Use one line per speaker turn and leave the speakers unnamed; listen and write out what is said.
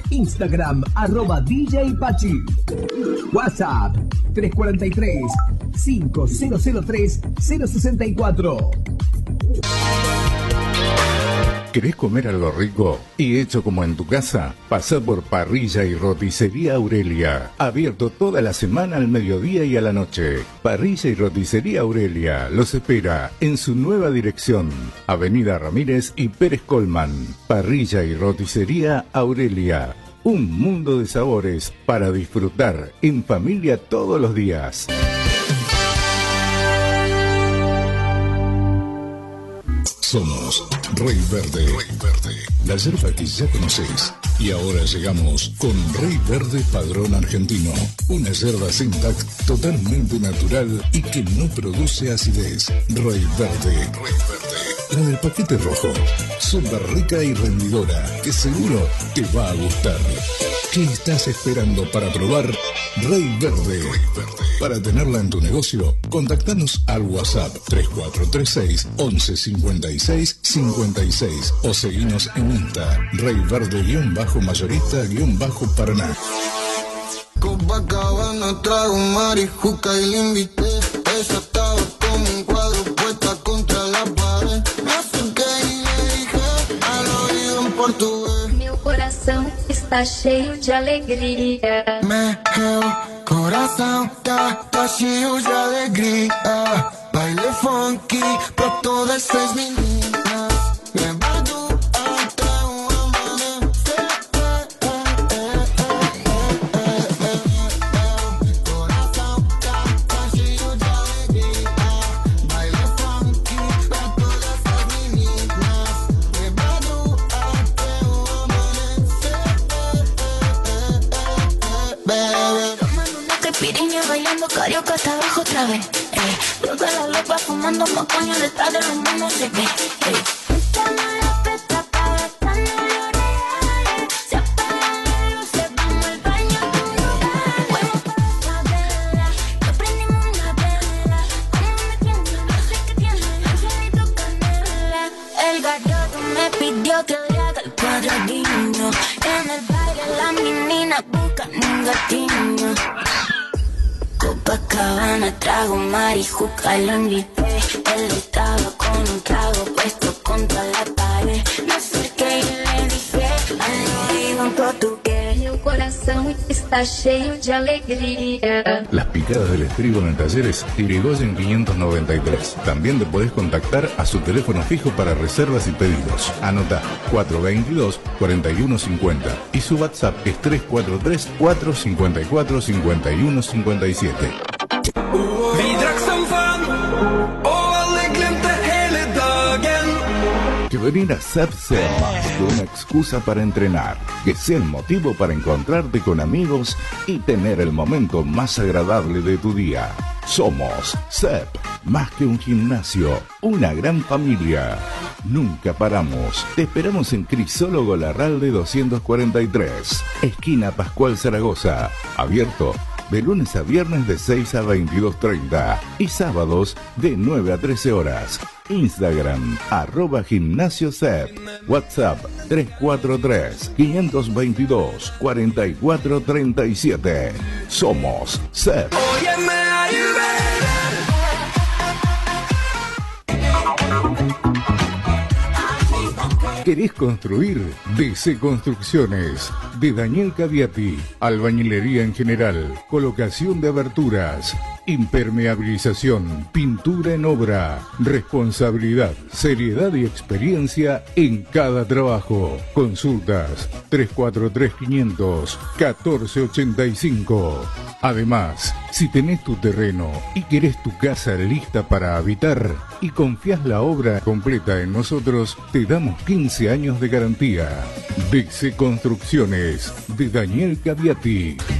Instagram @DJ Pachi. WhatsApp 343-5003-064.
¿Querés comer algo rico y hecho como en tu casa? Pasá por Parrilla y Roticería Aurelia. Abierto toda la semana al mediodía y a la noche. Parrilla y Roticería Aurelia los espera en su nueva dirección. Avenida Ramírez y Pérez Colman. Parrilla y Roticería Aurelia. Un mundo de sabores para disfrutar en familia todos los días.
Somos Rey Verde. La yerba que ya conocés. Y ahora llegamos con Rey Verde Padrón Argentino. Una yerba Syntax totalmente natural y que no produce acidez. Rey Verde. La del paquete rojo. Súper rica y rendidora, que seguro te va a gustar. ¿Qué estás esperando para probar Rey Verde? Para tenerla en tu negocio, contactanos al WhatsApp 3436 1156 56 o seguinos en Insta, Rey Verde-mayorista-Paraná.
Copacabana, trago marijuca y le invité. Ella estaba como un cuadro puesta contra la pared. Me acerqué y le dije al oído en portugués:
meu coração está cheio de alegria.
Meu coração tá cheio de alegria. Baile funk pra todas essas meninas. Levado até o amanhecer. Coração tá cheio de alegria. Baile funk pra todas essas meninas. Levado até o amanhecer.
Tomando una caipirinha, bailando carioca hasta abajo otra vez. Toda la lopa fumando maconha detrás de los manos se ve. Estamos en la fiesta, gastando los reales. Se apagan las luces, vamos al baño cultural. Fuimos por la favela, nos prendimos una vela. Como me tiene, no sé qué tiene, angelito canela. El garoto me pidió que le haga el cuadradino. En el baile las meninas buscan un gatino. Copacabana, trago marijuca, lo invité. Él estaba con un trago puesto contra la pared. Me acerqué y le dije al oído en portugués: meu coração está cheio de alegría.
Las picadas del estribo en Talleres Irigoyen 593. También te podés contactar a su teléfono fijo para reservas y pedidos. Anota 422-4150 y su WhatsApp es 343-454-5157. Que venir a SEP sea más que una excusa para entrenar, que sea el motivo para encontrarte con amigos y tener el momento más agradable de tu día. Somos SEP, más que un gimnasio, una gran familia. Nunca paramos. Te esperamos en Crisólogo Larralde 243, esquina Pascual Zaragoza. Abierto de lunes a viernes de 6 a 22:30 y sábados de 9 a 13 horas. Instagram, @Gimnasio SEP. WhatsApp 343-522-4437. Somos SEP. ¿Querés construir? DC Construcciones, de Daniel Caviati. Albañilería en general, colocación de aberturas, impermeabilización, pintura en obra. Responsabilidad, seriedad y experiencia en cada trabajo. Consultas 343-500-1485. Además, si tenés tu terreno y querés tu casa lista para habitar y confías la obra completa en nosotros, te damos 15 años de garantía. DC Construcciones, de Daniel Caviati.